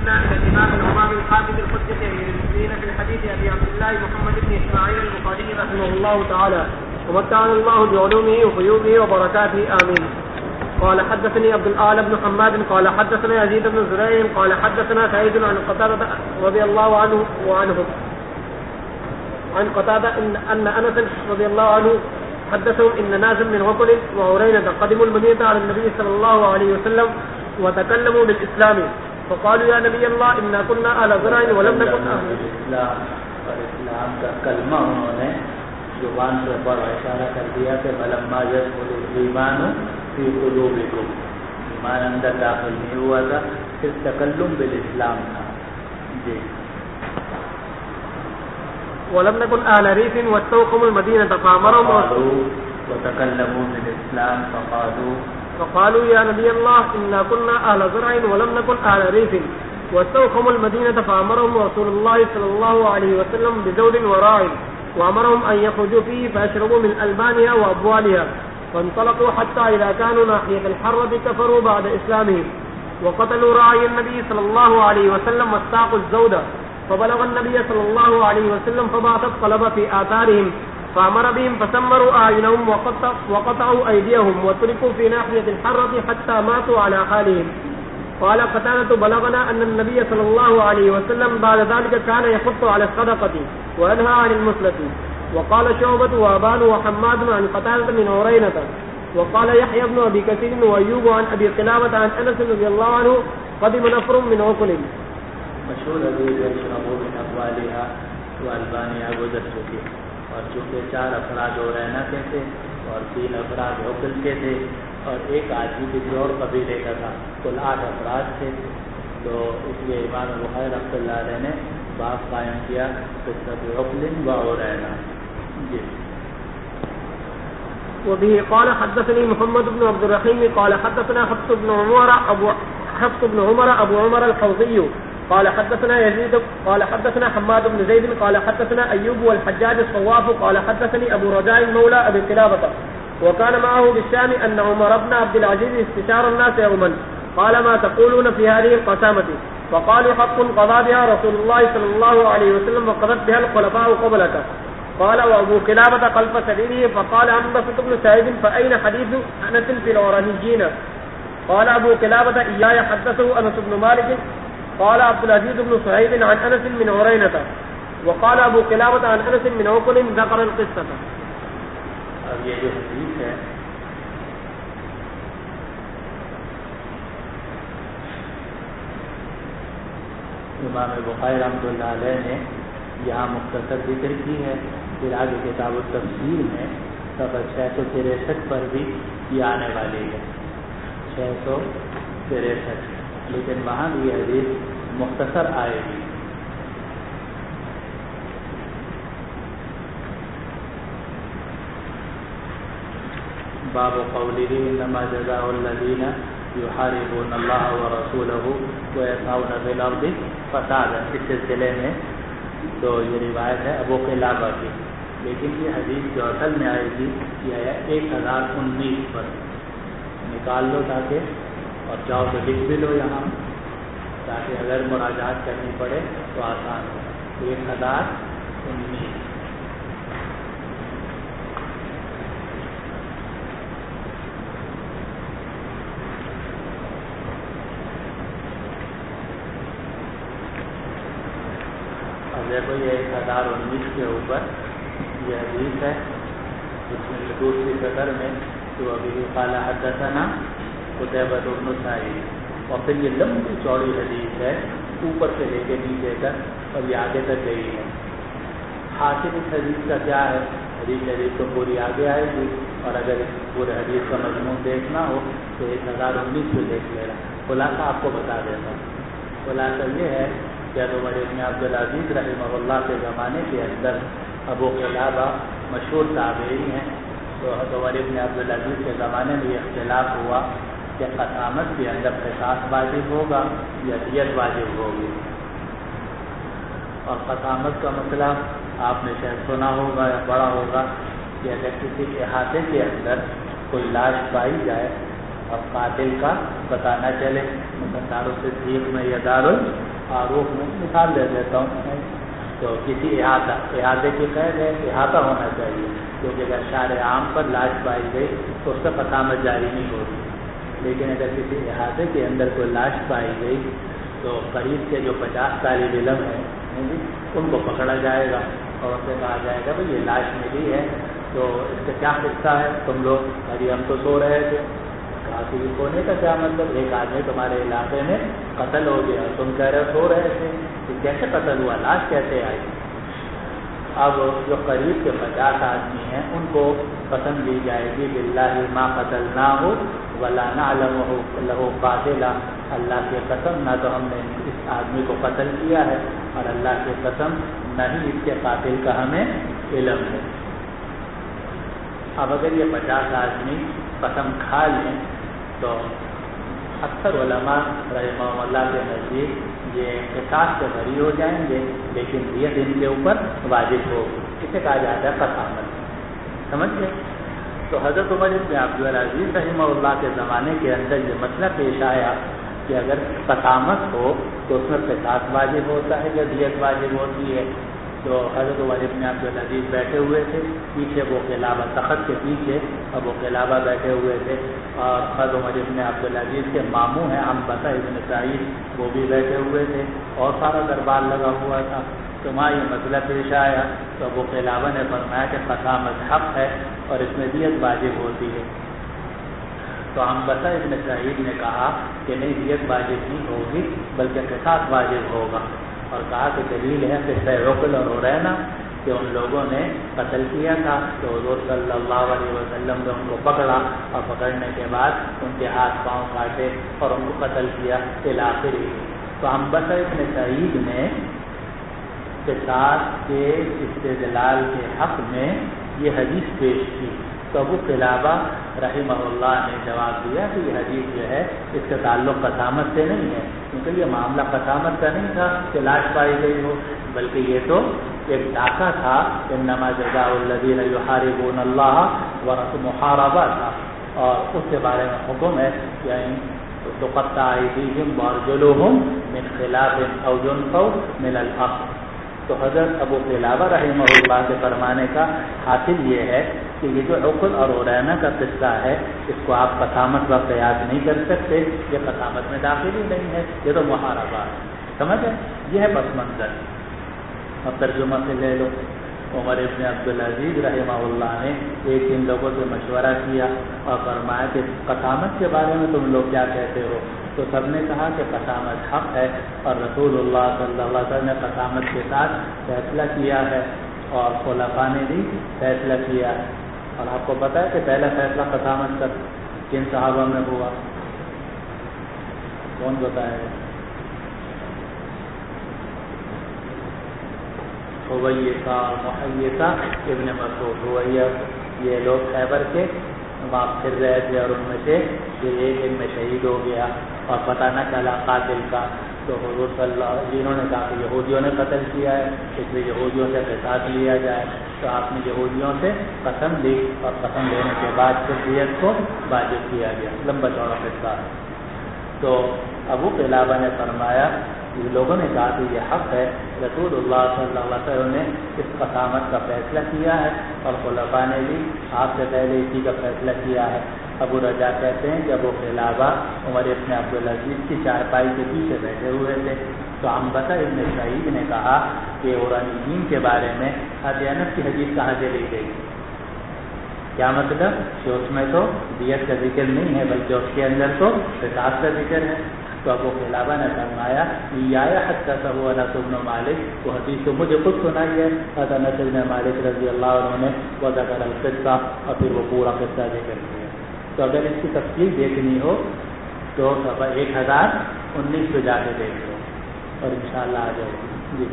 بنا الى الامام الامام الحافظ الحجة امير المؤمنين في الحديث ابي عبد الله محمد بن اسماعيل البخاري رحمه الله تعالى ومتعنا الله بعلومه وفيوضه وبركاته امين. قال حدثني عبد الاعلى بن حماد قال حدثنا يزيد بن زريع قال حدثنا سعيد عن قتادة رضي الله عنه عن قتادة ان انس رضي الله عنه حدثهم ان ناسا من عقل وعرينة قدموا المدينة على النبي صلى الله عليه وسلم وتكلموا بالاسلام فقالوا يا نبي الله انا كنا اهل زرع ولم نكن اهل الاسلام. اور اسلام کا کلمہ انہوں نے زبان سے بڑا اشارہ کر دیا کہ فلما يدخل الايمان في قلوبكم, ایمان اندر داخل نہیں ہوا تھا, پھر تکلم بالاسلام تھا. جی. ولم نكن اهل ريف واستوقموا المدينة فامرهم وتكلموا بالاسلام فقالوا يا نبي الله إنا كنا أهل زرع ولم نكن أهل ريف واستوخموا المدينة فأمرهم رسول الله صلى الله عليه وسلم بزود وراع وأمرهم أن يخرجوا فيه فأشربوا من ألبانها وأبوالها فانطلقوا حتى إذا كانوا ناحية الحرة كفروا بعد إسلامهم وقتلوا راعي النبي صلى الله عليه وسلم واستاقوا الزودة فبلغ النبي صلى الله عليه وسلم فبعث الطلب في آثارهم فأمر بهم فسمروا أعينهم وقطعوا أيديهم وتركوا في ناحية الحرة حتى ماتوا على حالهم. قال قتادة بلغنا أن النبي صلى الله عليه وسلم بعد ذلك كان يحث على الصدقة وينهى عن المثلة. وقال شعبة وأبان وحماد عن قتادة من عرينة. وقال يحيى بن أبي كثير وأيوب عن أبي قلابة عن أنس رضي الله عنه قدم نفر من عقل. مشهور حدیث ہے شربوا من أبوالها وألبانها گزر چکی, اور چونکہ 4 افراد عرینہ کے تھے اور 3 افراد عقل کے تھے اور ایک آدمی کسی اور قبیلے کا تھا, کل 8 افراد تھے. تو اس لیے امام بخاری رحمۃ اللہ علیہ نے باب قائم کیا قصۃ عقل و عرینہ. جی. وبه قال حدثني محمد بن عبد الرحيم قال حدثنا حفص بن عمر ابو عمر الحوضي قال حدثنا يزيد قال حدثنا حماد بن زيد قال حدثنا أيوب والحجاج الصواف قال حدثني أبو رجاء مولى أبي قلابة وكان معه بالشام أن عمر بن عبد العزيز استشار الناس يوما قال ما تقولون في هذه القسامة فقالوا حق قضى بها رسول الله صلى الله عليه وسلم وقضت بها الخلفاء قبلك. قال وأبو قلابة خلف سريره فقال عنبسة بن سعيد فأين حديث أنس في العرانيين؟ قال أبو قلابة إياي حدثه أنس بن مالك قال عبد العزيز بن سعيد عن أنس من عرينة وقال أبو قلابة عن أنس من عقل ذكر القصة. اب یہ جو حدیث ہے امام بخاری رحمۃ اللہ علیہ نے یہاں مختصر ذکر کی ہے, پھر آگے کتاب التفسیر میں صفحہ 663 پر بھی یہ آنے والی ہے 663, لیکن وہاں بھی یہ حدیث مختصر آئے گی. باب قوله انما جزاء الذين يحاربون الله ورسوله ويسعون في الارض فسادا. اس سلسلے میں تو یہ روایت ہے ابو قلابہ کی, لیکن یہ حدیث جو اصل میں آئے گی یہ ہے 1019 پر. نکال لو تاکہ, اور جاؤ تو لکھ بھی لو یہاں تاکہ اگر مراجعات کرنی پڑے تو آسان ہو. 1019. اب دیکھو یہ 1019 کے اوپر یہ حدیث ہے, اس میں دوسری صدر میں تو ابھی قال حدثنا قتيبة بن سعيد, اور پھر یہ لمبی چوڑی حدیث ہے اوپر سے لے کے نیچے تک اور یہ آگے تک گئی ہے. حاصل اس حدیث کا کیا ہے؟ حدیث تو پوری آگے آئے گی, اور اگر اس پورے حدیث کا مضمون دیکھنا ہو تو 1019 سے دیکھ لینا. خلاصہ آپ کو بتا دیتا ہوں. خلاصہ یہ ہے کہ عمر بن عبد العزیز رحمہ اللہ کے زمانے کے اندر ابو قلابہ مشہور تابعی ہیں. تو عمر بن عبد العزیز کے زمانے میں یہ اختلاف ہوا کہ قسامت کے اندر قصاص واجب ہوگا یا دیت واجب ہوگی. اور قسامت کا مسئلہ آپ نے شاید سنا ہوگا یا پڑھا ہوگا کہ اگر کسی احاطے کے اندر کوئی لاش پائی جائے اور قاتل کا پتہ نہ چلے, مثلا دارالصدیق میں یا आरोप में मिसाल दे देता हूँ, तो किसी इहाते की कैद है, इहाता होना चाहिए, क्योंकि अगर शार आम पर लाश पाई गई तो उसका कसामत जारी नहीं होगी। लेकिन अगर किसी इहाते के अंदर कोई लाश पाई गई तो करीब के जो 50 तालिब इल्म हैं उनको पकड़ा जाएगा और उनसे कहा जाएगा भाई ये लाश मिली है, तो इसका क्या किस्सा है, तुम लोग अभी हम तो सो रहे थे। कहा कि सोने का क्या मतलब, एक आदमी तुम्हारे इलाके में कत्ल हो गया, तुम कह रहे सो रहे थे, तो कैसे कत्ल हुआ, लाश कैसे आई। अब जो करीब के 50 आदमी हैं उनको कसम दी जाएगी, बिल्लाहि मा कतलना हो वला नअलमहु लहु कातिला, अल्लाह की कसम ना तो हमने इस आदमी को कत्ल किया है और अल्लाह की कसम न ही इसके कातिल का हमें इल्म है। अब अगर ये 50 आदमी कसम खा लें तो अक्सर उलमा रहमहुल्लाह के नज़दीक ये क़िसास से बरी हो जाएंगे, लेकिन दियत इनके ऊपर वाजिब होगी। इसे कहा जाता है कसामत, समझ गए। तो हज़रत उमर इब्न अब्दुल अज़ीज़ रहमहुल्लाह के ज़माने के अंदर ये मसला पेश आया कि अगर कसामत हो तो उसमें क़िसास वाजिब होता है या दियत वाजिब होती है। तो हज़रत उमर इब्न अब्दुल अज़ीज़ बैठे हुए थे, पीछे वो क़िलाबा, तख़त के पीछे अब वो क़िलाबा बैठे हुए थे, और हज़रत उमर इब्न अब्दुल अज़ीज़ के मामू हैं अम्बता इब्न सईद, वो भी बैठे हुए थे और सारा दरबार लगा हुआ था। तो वहाँ ये मसला पेश आया तो वो क़िलाबा ने फरमाया कि कसामत हक़ है और इसमें दियत वाजिब होती है। तो अम्बता इब्न सईद ने कहा कि नहीं, दियत वाजिब नहीं होगी बल्कि क़िसास वाजिब होगा, और कहा कि दलील है कि सैरुकल और उरैना कि उन लोगों ने कत्ल किया था, तो हुज़ूर सल्लल्लाहु अलैहि वसल्लम ने उनको पकड़ा और पकड़ने के बाद उनके हाथ पांव काटे और उनको कत्ल किया इल आखिरी। तो अम्बता इब्न सईद ने क़िसास के इस्तेदलाल के हक़ में ये हदीस पेश की। तो अबू क़िलाबा रहमहुल्लाह ने जवाब दिया कि ये हदीस जो है इसका ताल्लुक़ कसामत से नहीं है, क्योंकि ये मामला कसामत का नहीं था कि लाश पाई गई हो, बल्कि ये तो एक डाका था, इन्नमा जज़ाउल्लज़ीना युहारिबून अल्लाह व रसूलहु मुहारबा था, और उसके बारे में हुक्म है कि तुक़त्ता अयदीहिम व अर्जुलुहुम मिन खिलाफिन औ युनफ़ौ मिनल अर्ज़। तो हज़रत अबू क़िलाबा रहमहुल्लाह के फरमाने का हासिल ये है कि ये जो उक़ल और उरैना का किस्सा है, इसको आप कसामत व क़ियास नहीं कर सकते, ये कसामत में दाखिल ही नहीं है, ये तो मुहारबा है, समझ है। यह है पस मंज़र। अब तर्जुमा से ले लो। उमर इब्न अब्दुल अज़ीज़ रहमहुल्लाह ने एक दिन लोगों से मशवरा किया और फरमाया कि कसामत के बारे में तुम लोग क्या कहते हो। तो सब ने कहा कि कसामत हक़ है और रसूलुल्लाह सल्लल्लाहु अलैहि वसल्लम ने कसामत के साथ फैसला किया है और खुलफा ने भी फैसला किया है। और आपको पता है कि पहला फैसला कसामत का किन सहाबा में हुआ, कौन बताएगा? हुवैसा और मुहय्यसा इब्न मसूद। हुवैया ये लोग खैबर के वहाँ फिर रहे थे और उनमें से एक दिन में शहीद हो गया और पता न चला कातिल का। तो हुज़ूर सल्लल्लाहु जिन्होंने कहा कि यहूदियों ने कत्ल किया है, इसलिए यहूदियों से क़िसास लिया जाए। तो आपने यहूदियों से कसम ली और कसम लेने के बाद फिर दियत को वाजिब किया गया। लंबा चौड़ा किस्सा। तो अबू क़िलाबा ने फरमाया, लोगों ने कहा कि यह हक़ है, रसूलुल्लाह सल्लल्लाहु अलैहि वसल्लम ने इस कसामत का फैसला किया है और खुलफा ने भी आपसे पहले इसी का फैसला किया है। अबू रजा कहते हैं कि अबू क़िलाबा उमर इब्न अब्दुल अज़ीज़ की चारपाई के पीछे बैठे हुए थे। तो अम्बता इब्न सईद ने कहा कि औरानीयीन के बारे में अनस की हदीस कहाँ से ली गई। क्या मतलब कि उसमें तो दियत का जिक्र नहीं है, बल्कि उसके अंदर तो क़िसास का जिक्र है। तो अबू क़िलाबा ने फरमाया या हदसा हुआ अनस इब्न मालिक, वो हदीस तो मुझे खुद सुनाई है। अनस इब्न मालिक रज़ी अल्लाह अन्हु ने वज़कर अल-क़िस्सा और फिर वो पूरा क़िस्सा जिक्र किया। तो अगर इसकी तफसील देखनी हो तो 1019 पे जाके देख लो और इंशाअल्लाह आ जाएगी। जी।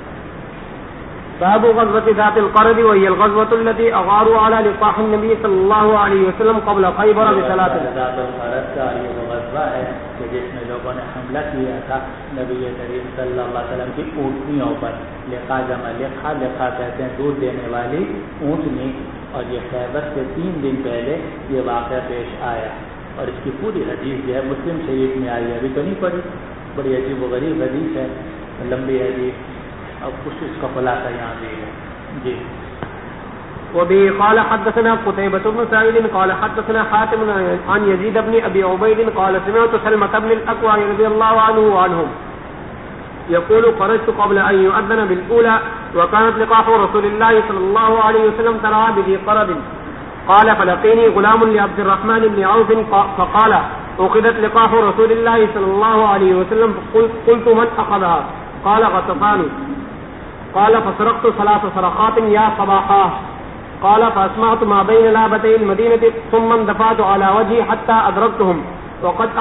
باب غزوة ذات القرد وهي الغزوة التي أغاروا على لقاح النبي صلى الله عليه وسلم قبل خيبر بثلاث. ذات القرد کا یہ غزوہ ہے کہ جس میں لوگوں نے حملہ کیا تھا نبی کریم صلی اللہ علیہ وسلم کی اونٹنیوں پر. لقا جمع لقا، لقا کہتے ہیں دودھ دینے والی اونٹنی، اور یہ خیبر سے 3 دن پہلے یہ واقعہ پیش آیا. اور اس کی پوری حدیث جو ہے مسلم شریف میں آئی، ابھی تو نہیں پڑھی. بڑی عجیب و غریب حدیث ہے، لمبی حدیث، اب کچھ اس کا خلاصہ یہاں بھی ہے. جی. وبه قال حدثنا قتيبة بن سعيد قال حدثنا حاتم عن يزيد بن أبي عبيد قال سمعت سلمة بن الأكوع رضي الله عنه وعنهم يقول خرجت قبل أن يؤذن بالأولى وكانت لقاح رسول الله صلى الله عليه وسلم ترعى بذي قرد. قال فلقيني غلام لعبد الرحمن بن عوف فقال أخذت لقاح رسول الله صلى الله عليه وسلم قلت من أخذها؟ قال غطفان. قال فسرقت 3 سرقات يا صباحا. قال فأسمعت ما بين لابتي المدينة ثم اندفعت على وجهي حتى أدركتهم وقد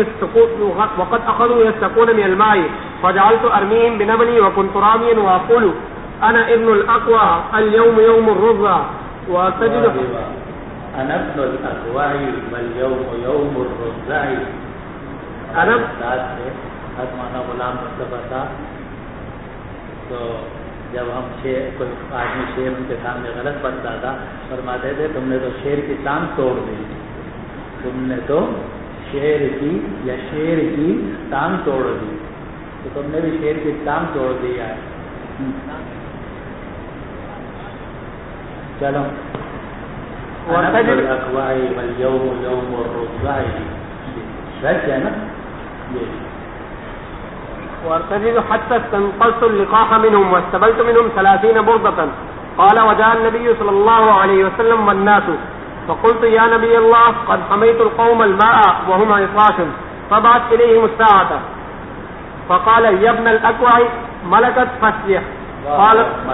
أخذوا يستقون من الماء فجعلت أرميهم بنبلي وكنت راميا وأقول أنا ابن الأقوى اليوم يوم الرضا وأستجد أنا ابن الأقوى واليوم يوم الرضا. أنا مانا غلام مصطفیٰ تھا، تو جب ہم کوئی آدمی شیر ان کے سامنے غلط پڑتا تھا فرماتے تھے تم نے تو شیر کی ٹانگ توڑ دی، تم نے تو شیر کی یا شیر کی ٹانگ توڑ دی، تو تم نے بھی شیر کی ٹانگ توڑ دیا ہے. چلو. الاقوائی والیوم یوم الرضائی سچ ہے نا یہ. وارتجد حتى استنقذت اللقاح منهم واستبلت منهم 30 بردة. قال وجاء النبي صلى الله عليه وسلم والناس فقلت يا نبي الله قد حميت القوم الماء وهم عطاش فبعث إليهم الساعة. فقال يا ابن الأكوع ملكت فاسلح. قال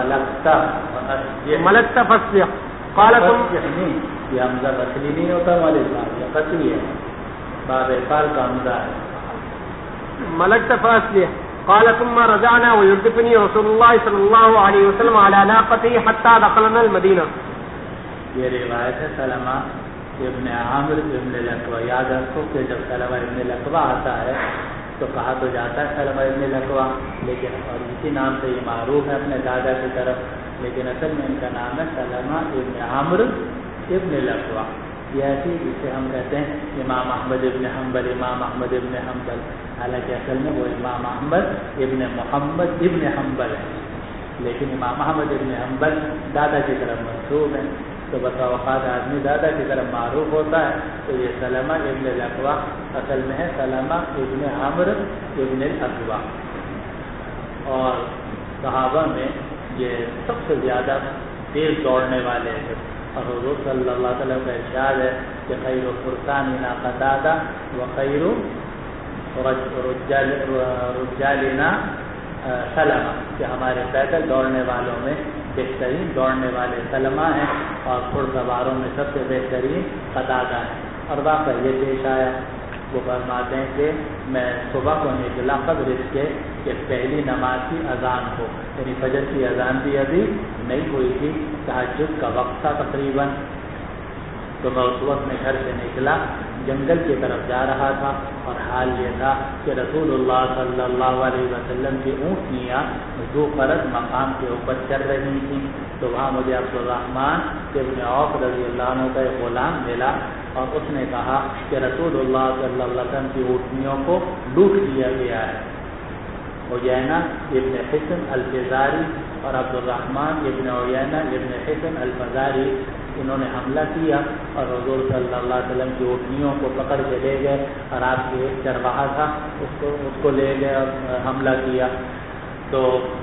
ملكت فاسلح. قال ثم یہ حمزہ قتلی نہیں ہوتا والے صاحب، یہ قتلی ہے، باب قال کا حمزہ ہے. ملكت فاسلح. قال ثم رجعنا ويردفني رسول الله صلى الله عليه وسلم على ناقته حتى دخلنا المدينة. یہ روایت ہے سلمہ ابن عامر ابن الاکوع. یاد رکھو کہ جب سلمہ ابن الاکوع آتا ہے تو کہا تو جاتا ہے سلمہ ابن الاکوع، لیکن اور اسی نام سے یہ معروف ہے اپنے دادا کی طرف، لیکن اصل میں ان کا نام ہے سلمہ ابن عامر ابن الاکوع. یہ ایسی جسے ہم کہتے ہیں امام احمد ابن حنبل، امام احمد ابن حنبل، حالانکہ اصل میں وہ امام احمد ابن محمد ابن حنبل ہے، لیکن امام احمد ابن حنبل دادا کی طرف منسوب ہے، تو بسا اوقات آدمی دادا کی طرف معروف ہوتا ہے. تو یہ سلمہ ابن الاکوع اصل میں ہے سلمہ ابن عمرو ابن الاکوع. اور صحابہ میں یہ سب سے زیادہ تیز دوڑنے والے ہیں، اور حضور صلی اللہ علیہ وسلم کا ارشاد ہے کہ خیر فرساننا قتادہ وخیر رجالنا سلمہ، کہ ہمارے پیدل دوڑنے والوں میں بہترین دوڑنے والے سلمہ ہیں اور گھڑ سواروں میں سب سے بہترین قتادہ ہیں. اور واقعہ یہ پیش آیا، وہ فرماتے ہیں کہ میں صبح کو نکلا قبل اس کے کہ پہلی نماز کی اذان ہو، یعنی فجر کی اذان بھی ابھی نہیں ہوئی تھی، تہجد کا وقت تھا تقریباً. تو میں اس وقت میں گھر سے نکلا، جنگل کی طرف جا رہا تھا، اور حال یہ تھا کہ رسول اللہ صلی اللہ علیہ وسلم کی اونٹنیاں ذو قرد مقام کے اوپر چل رہی تھیں. تو وہاں مجھے عبد الرحمن ابن عوف رضی اللہ عنہ کا ایک غلام ملا، اور اس نے کہا کہ رسول اللہ صلی اللہ علیہ وسلم کی اونٹنیوں کو لوٹ لیا گیا ہے. عیینہ ابن حسن الفزاری اور عبد الرحمن ابن عیینہ ابن حسن الفزاری انہوں نے حملہ کیا اور حضور صلی اللہ علیہ وسلم کی اونٹنیوں کو پکڑ کے لے گئے، اور آپ کے ایک چرواہا تھا اس کو لے گئے اور حملہ کیا. تو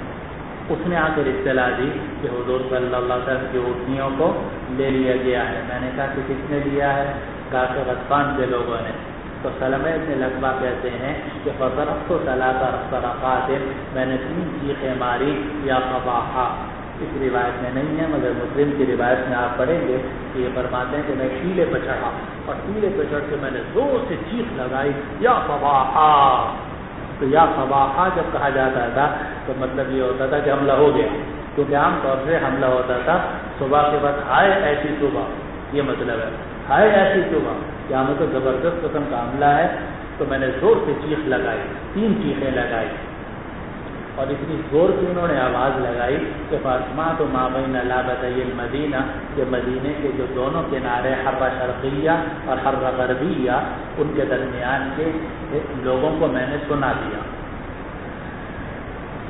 اس نے آ کر اطلاع دی کہ حضور صلی اللہ علیہ وسلم کی اونٹنیوں کو لے لیا گیا ہے. میں نے کہا کہ کس نے لیا ہے؟ کہا کہ غطفان کے لوگوں نے. تو سلمہ ابن الاکوع کہتے ہیں کہ فضربت 3 صرخات، میں نے 3 چیخیں ماری یا صباحا. اس روایت میں نہیں ہے مگر مسلم کی روایت میں آپ پڑھیں گے کہ یہ فرماتے ہیں کہ میں ٹیلے پہ چڑھا، اور ٹیلے پہ چڑھ کے میں نے زور سے چیخ لگائی یا صباحا. تو یا صباحا جب کہا جاتا تھا تو مطلب یہ ہوتا تھا کہ حملہ ہو گیا، کیونکہ عام طور سے حملہ ہوتا تھا صبح کے بعد ہائے ایسی صبح، یہ مطلب ہے ہائے ایسی صبح کیا مطلب زبردست قسم کا حملہ ہے. تو میں نے زور سے چیخ لگائی، 3 چیخیں لگائی، اور اتنی زور کی انہوں نے آواز لگائی کہ فاطمہ تو مابین لابتئی المدینہ، کہ مدینے کے جو دونوں کنارے حرہ شرقیہ اور حرہ غربیہ ان کے درمیان کے لوگوں کو میں نے سنا دیا.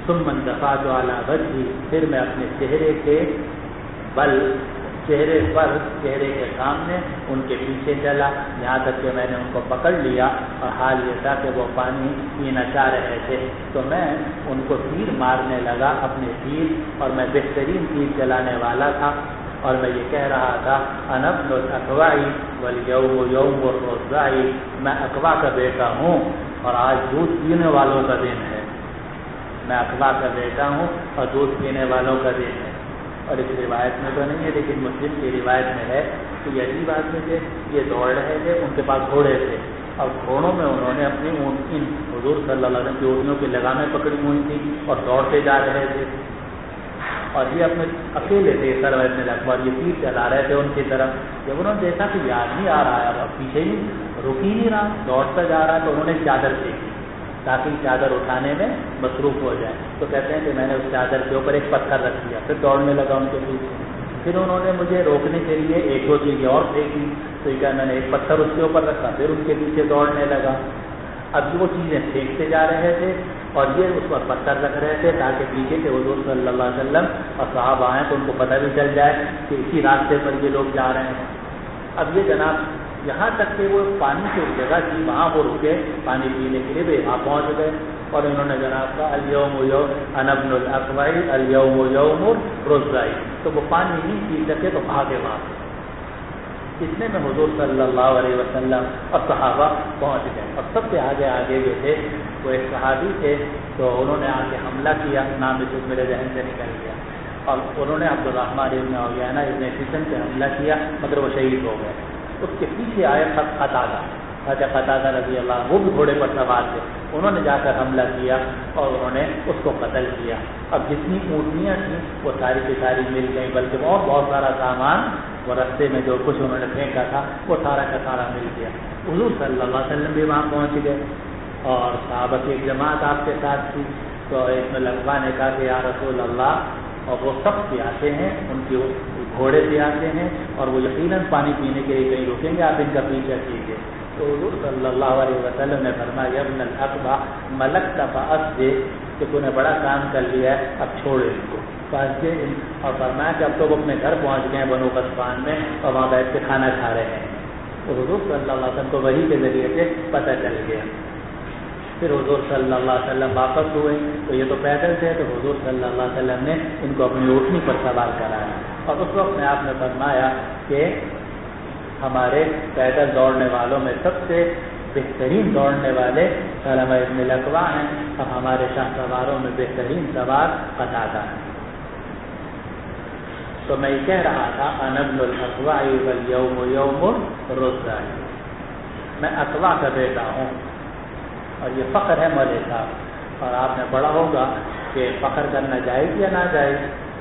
ثم انتفعت على وجهي، پھر میں اپنے چہرے کے بل، چہرے پر، چہرے کے سامنے ان کے پیچھے چلا، یہاں تک کہ میں نے ان کو پکڑ لیا، اور حال یہ تھا کہ وہ پانی پینا چاہ رہے تھے، تو میں ان کو تیر مارنے لگا اپنے تیر، اور میں بہترین تیر چلانے والا تھا، اور میں یہ کہہ رہا تھا انا ابن الاقوع والیوم یوم الرضع، میں اقوا کا بیٹا ہوں اور آج دودھ پینے والوں کا دن ہے، میں اقوا کا بیٹا ہوں اور دودھ پینے والوں کا دن ہے۔ اور اس روایت میں تو نہیں ہے لیکن مسلم کی روایت میں ہے کہ یہ عجیب آدمی تھے، یہ دوڑ رہے تھے، ان کے پاس گھوڑے تھے، اور گھوڑوں میں انہوں نے اپنی ان حضور صلی اللہ علیہ وسلم کی اونٹیوں کی لگامیں پکڑی ہوئی تھی اور دوڑتے جا رہے تھے، اور یہ اپنے اکیلے تھے سروت میں لگ کر، یہ تیر چلا رہے تھے ان کی طرف۔ جب انہوں نے دیکھا کہ یہ آدمی آ رہا ہے اور پیچھے ہی رک ہی نہیں رہا، دوڑتا جا رہا ہے، تو انہوں نے چادر پھینکی تاکہ چادر اٹھانے میں مصروف ہو جائے، تو کہتے ہیں کہ میں نے اس چادر کے اوپر ایک پتھر رکھ دیا، پھر دوڑنے لگا ان کے پیچھے، پھر انہوں نے مجھے روکنے کے لیے ایک دو چیزیں اور پھینکی، تو یہ کہ میں نے ایک پتھر اس کے اوپر رکھا، پھر ان کے پیچھے دوڑنے لگا۔ اب وہ چیزیں پھینکتے جا رہے تھے اور یہ اس پر پتھر رکھ رہے تھے تاکہ پیچھے سے حضور صلی اللہ علیہ وسلم اور صحابہ آئیں تو ان کو پتہ بھی چل جائے کہ اسی راستے پر یہ لوگ جا رہے ہیں۔ اب یہ جناب یہاں تک کہ وہ پانی کی جگہ تھی وہاں وہ رکے پانی پینے کے لیے، وہاں پہنچ گئے، اور انہوں نے جناب کا الیوم یوم انا ابن الاقوع الیوم یوم الرضع، تو وہ پانی نہیں پی سکے تو بھاگے وہاں۔ اتنے میں حضور صلی اللہ علیہ وسلم اور صحابہ پہنچ گئے، اور سب سے آگے جو تھے وہ ایک صحابی تھے، تو انہوں نے آ کے حملہ کیا، نام بھی کچھ میرے ذہن سے نکل گیا، اور انہوں نے عبد الرحمن ابن عیینہ ابن حصن سے حملہ کیا، مگر وہ شہید ہو گئے۔ اس کے پیچھے آئے قتادہ رضی اللہ عنہ، وہ بھی گھوڑے پر سوار تھے، انہوں نے جا کر حملہ کیا اور انہوں نے اس کو قتل کیا۔ اب جتنی اونٹنیاں تھیں وہ ساری کی ساری مل گئیں، بلکہ اور بہت سارا سامان وہ رستے میں جو کچھ انہوں نے پھینکا تھا وہ سارا کا سارا مل گیا۔ حضور صلی اللہ علیہ وسلم بھی وہاں پہنچ گئے، اور صحابہ کی ایک جماعت آپ کے ساتھ تھی، تو ابن الاقوع نے کہا کہ یا رسول اللہ، اور وہ سب سے آتے ہیں، ان کی گھوڑے سے آتے ہیں، اور وہ یقیناً پانی پینے کے لیے کہیں رکیں گے، آپ ان کا پیچھا کیجیے۔ تو حضور صلی اللہ علیہ وسلم نے فرمایا ابن الاقوع ملکت فاسجد، کہ تو نے بڑا کام کر لیا ہے، اب چھوڑے ان کو، اور فرمایا کہ اب تو وہ اپنے گھر پہنچ گئے ہیں بنو غطفان میں، اور وہاں بیٹھ کے کھانا کھا رہے ہیں۔ تو حضور صلی اللہ علیہ وسلم کو وحی کے ذریعے سے پتہ چل گیا۔ پھر حضور صلی اللہ علیہ وسلم واپس ہوئے، تو یہ تو پیدل تھے، تو حضور صلی اللہ علیہ وسلم نے ان کو اپنی اونٹنی پر سوار کرایا، اور اس وقت میں آپ نے فرمایا کہ ہمارے پیدل دوڑنے والوں میں سب سے بہترین دوڑنے والے سلمہ ابن الاقوع ہیں، اور ہمارے شاہ سواروں میں بہترین سوار قتادہ ہیں۔ تو میں یہ کہہ رہا تھا انا ابن الاقوع والیوم یوم الرضع، میں اقوع کا بیٹا ہوں، اور یہ فخر ہے مولوی صاحب، اور آپ نے پڑھا ہوگا کہ فخر کرنا جائز یا ناجائز،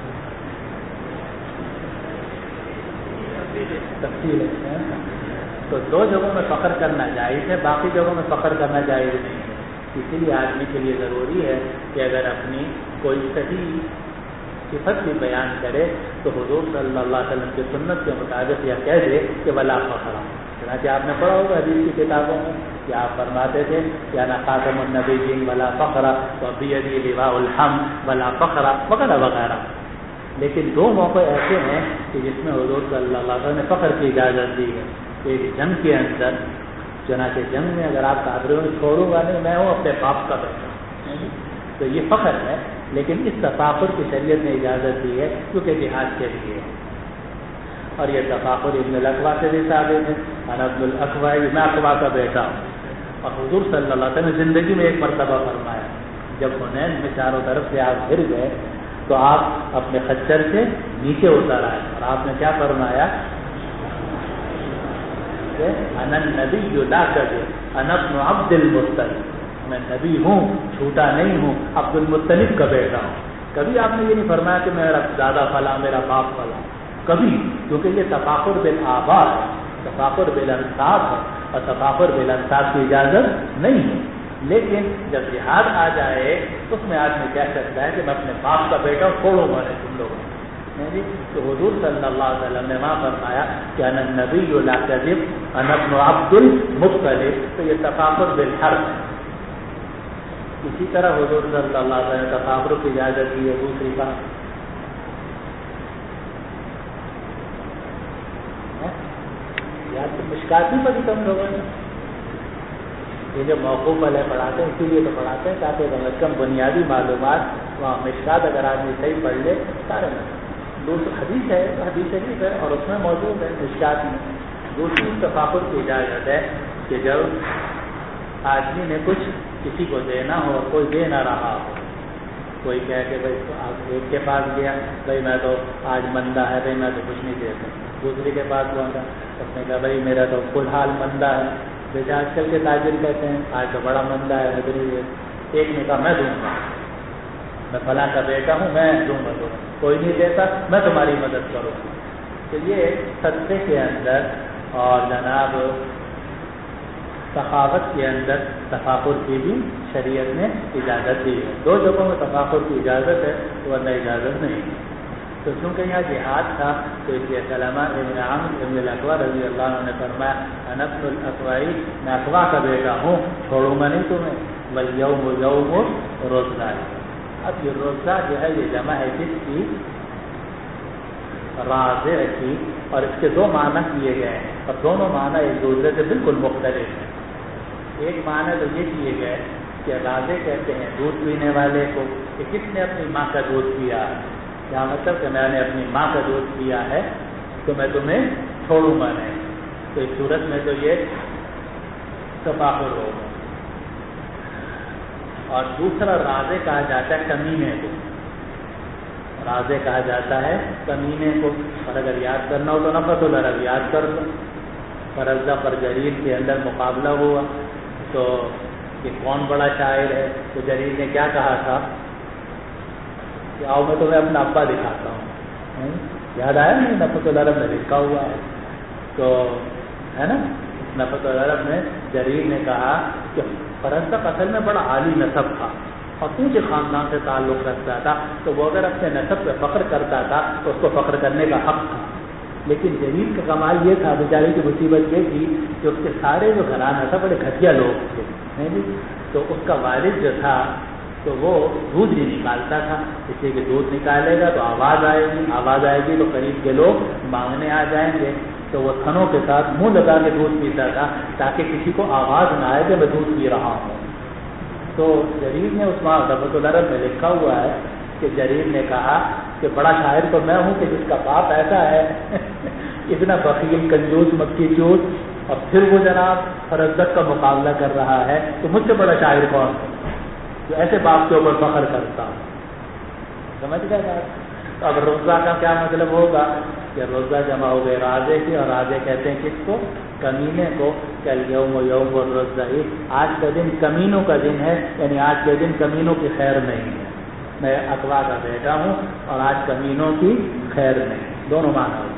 تفصیل ہے، تو دو جگہوں میں فخر کرنا جائز ہے، باقی جگہوں میں فخر کرنا جائز نہیں ہے۔ اسی لیے آدمی کے لیے ضروری ہے کہ اگر اپنی کوئی صحیح صفت بھی بیان کرے تو حضور صلی اللہ علیہ وسلم کی سنت کے مطابق یا کہہ دے کہ ولا فخر، چنانچہ آپ نے پڑھا ہوگا حدیث کی کتابوں میں کہ آپ فرماتے تھے کہ انا خاتم النبیین ولا فخر وبیدی لواء الحمد ولا فخر وغیرہ وغیرہ۔ لیکن دو موقع ایسے ہیں کہ جس میں حضور صلی اللہ علیہ وسلم نے فخر کی اجازت دی ہے۔ ایک جنگ کے اندر، چنانچہ جنگ میں اگر آپ کافروں میں چھوڑوں گا نہیں، میں ہوں اپنے باپ کا بیٹا، تو یہ فخر ہے، لیکن اس تفاخر کی شریعت نے اجازت دی ہے کیونکہ جہاد کے لیے، اور یہ تفاخر ابن الاقوع سے بھی ثابت ہے، انا ابن الاقوع، میں اقوع کا بیٹا ہوں۔ اور حضور صلی اللہ علیہ وسلم نے زندگی میں ایک مرتبہ فرمایا، جب حنین میں چاروں طرف سے آپ گر گئے تو آپ اپنے خچر سے نیچے اتر آئے، اور آپ نے کیا فرمایا کہ انا النبی لا کذب انا ابن عبد المطلب، میں نبی ہوں، جھوٹا نہیں ہوں، عبد المطلب کا بیٹا ہوں۔ کبھی آپ نے یہ نہیں فرمایا کہ میرا دادا فلاں، میرا باپ فلاں، کبھی، کیونکہ یہ تفاخر بالآباء ہے، تفاخر بالانساب ہے، اور تفاخر بالانساب کی اجازت نہیں ہے۔ لیکن جب جہاد آ جائے اس میں آدمی کہہ سکتا ہے کہ میں اپنے باپ کا بیٹا ہوں، چھوڑوں گا نہیں تم لوگوں نے۔ تو حضور صلی اللہ علیہ وسلم نے وہاں فرمایا کہ انا النبی لا کذب انا ابن عبد المطلب، تو یہ تفاخر بالحرف ہے۔ اسی طرح حضور صلی اللہ علیہ وسلم تفاخر کی اجازت دی ہے دوسری کا یا تو مشکات نہیں پڑی تم لوگوں نے یہ جو موقوف والے پڑھاتے ہیں اسی لیے تو پڑھاتے ہیں تاکہ کم از کم بنیادی معلومات وہاں مشکات اگر آدمی صحیح پڑھ لے سارے دوسری حدیث ہے حدیث شریف ہے اور اس میں موجود ہے مشکات میں دوسری تفاخر کی اجازت ہے کہ جب آدمی نے کچھ کسی کو دینا ہو اور کوئی دے نہ رہا ہو کوئی کہہ کہ بھائی ایک کے پاس گیا بھائی میں تو آج مندہ ہے بھائی میں تو کچھ نہیں دے سکتا دوسرے کے پاس پہنچا اس نے کہا بھائی میرا تو فی الحال مندہ ہے جیسے آج کل کے تاجر کہتے ہیں آج تو بڑا مندہ ہے ایک نے کہا میں دوں گا میں فلاں کا بیٹا ہوں میں دوں گا کوئی نہیں دیتا میں تمہاری مدد کروں گا تو یہ صدقے کے اندر اور جناب سخاوت کے اندر تفاخر کی بھی شریعت نے اجازت دی ہے دو جگہوں میں تفاخر کی اجازت ہے ورنہ اجازت نہیں ہے تو چونکہ یہاں جہاد تھا تو اس لیے سلمہ ابن عامر ابن الاکوع رضی اللہ عنہ نے فرمایا انا ابن الاکوع میں اکوع کا بیٹا ہوں چھوڑوں گا نہیں تمہیں بل یوم یوم روزدار اب یہ روزہ جو ہے یہ جمع ہے جس کی رازع کی اور اس کے دو معنی کیے گئے ہیں اور دونوں معنی ایک دوسرے سے بالکل مختلف ہیں ایک معنی تو یہ کیے گئے کہ رازع کہتے ہیں دودھ پینے والے کو کہ کس نے اپنی ماں کا دودھ پیا کیا مطلب کہ میں نے اپنی ماں کا دودھ پیا ہے تو میں تمہیں چھوڑوں گا نہیں تو اس صورت میں تو یہ تفاخر ہوگا اور دوسرا رازع کہا جاتا ہے کمینے کو رازع کہا جاتا ہے کمینے کو اور اگر یاد کرنا ہو تو نفت العرب یاد کر دو فرزدہ پر جریر کے اندر مقابلہ ہوا تو یہ کون بڑا شاعر ہے تو جریر نے کیا کہا تھا کہ آؤ میں تمہیں اپنا ابا دکھاتا ہوں یاد آیا نہیں نفت العرب میں لکھا ہوا ہے تو ہے نا نفت العرب میں جریر نے کہا کہ فرزدق اصل میں بڑا عالی نسب تھا اور اونچے خاندان سے تعلق رکھتا تھا تو وہ اگر اپنے نسب پہ فخر کرتا تھا تو اس کو فخر کرنے کا حق تھا لیکن جریر کا کمال یہ تھا بیچارے کی مصیبت یہ تھی کہ اس کے سارے جو گھرانہ تھا بڑے گھٹیا لوگ تھے تو اس کا والد جو تھا تو وہ دودھ نہیں نکالتا تھا اس لیے کہ دودھ نکالے گا تو آواز آئے گی تو قریب کے لوگ مانگنے آ جائیں گے تو وہ تھنوں کے ساتھ منہ لگا کے دودھ پیتا تھا تاکہ کسی کو آواز نہ آئے کہ میں دودھ پی رہا ہوں تو جریر نے اس نفت العرب میں لکھا ہوا ہے کہ جریر نے کہا کہ بڑا شاعر تو میں ہوں کہ جس کا باپ ایسا ہے اتنا بخیل کنجوس مکی چوس اور پھر وہ جناب فرزدق کا مقابلہ کر رہا ہے تو مجھ سے بڑا شاعر کون ہے تو ایسے باپ کے اوپر فخر کرتا ہوں سمجھ گئے بات اب روزہ کا کیا مطلب ہوگا کہ روزہ جمع ہو گئے رازے کی اور رازے کہتے ہیں کس کو کمینے کو کل یوم و یوم و روزہ آج کا دن کمینوں کا دن ہے یعنی آج کے دن کمینوں کی خیر نہیں ہے میں اقوا کا بیٹا ہوں اور آج کمینوں کی خیر نہیں دونوں معنی ہوتی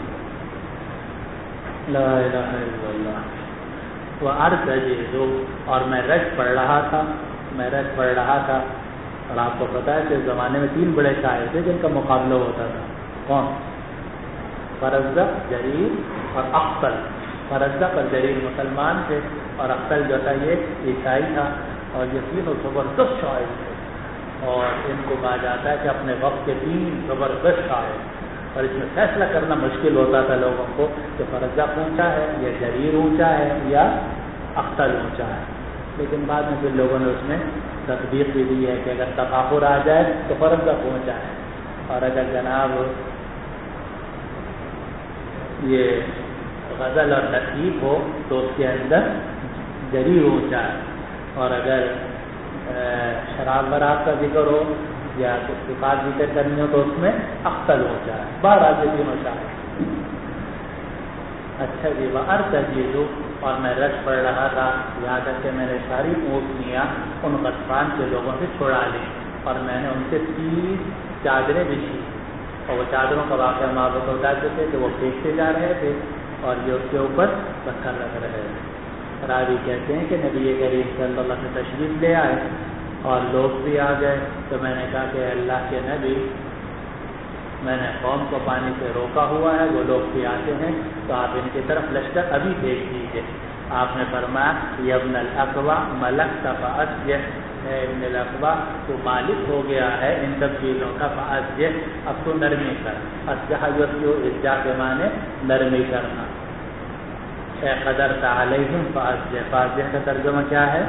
لا الہ الا اللہ وہ عرض ہے اور میں رج پڑھ رہا تھا اور آپ کو پتا ہے کہ اس زمانے میں 3 بڑے شاعر تھے جن کا مقابلہ ہوتا تھا کون فرزدق جریر اور اختل فرزدق اور جریر مسلمان تھے اور اختل جو تھا یہ عیسائی تھا اور یہ تینوں زبردست شاعر تھے اور ان کو کہا جاتا ہے کہ اپنے وقت کے 3 زبردست شاعر اور اس میں فیصلہ کرنا مشکل ہوتا تھا لوگوں کو کہ فرزدق اونچا ہے یا جریر اونچا ہے یا اختل اونچا ہے لیکن بعد میں پھر لوگوں نے اس میں تصدیق بھی دی ہے کہ اگر تفاخر آ جائے تو فرزدق اونچا ہے اور اگر جناب یہ غزل اور نصیب ہو تو اس کے اندر جریر اونچا ہے اور اگر شراب برات کا ذکر ہو یا کچھ صفات ذکر کرنی ہو تو اس میں اختل اونچا ہے 12 سے 3 اونچا ہے اچھا جی وعرض جیزو اور میں رش پڑھ رہا تھا یہاں تک کہ میں نے ساری اونٹنیاں ان غطفان کے لوگوں سے چھڑا لی اور میں نے ان سے 30 چادریں بچھی اور وہ چادروں کا واقعہ ہم آپ کو بتا چکے کہ وہ پھینکتے جا رہے تھے اور یہ اس کے اوپر پتھر لگ رہے تھے راوی کہتے ہیں کہ نبی کریم صلی اللہ علیہ وسلم تشریف لے آئے اور لوگ بھی آ گئے تو میں نے کہا کہ اللہ کے نبی میں نے قوم کو پانی سے روکا ہوا ہے وہ لوگ بھی آتے ہیں تو آپ ان کی طرف لشکر ابھی بھیج دیجیے آپ نے فرمایا یبن الاکوع ملکت فاسجد ہے ابن الاقوا تو مالک ہو گیا ہے ان سب چیزوں کا فاصجح اب تو نرمی کر اصجح اصجاح کے معنی نرمی کرنا اے قدرت علیہم فاصجح فاصجح کا ترجمہ کیا ہے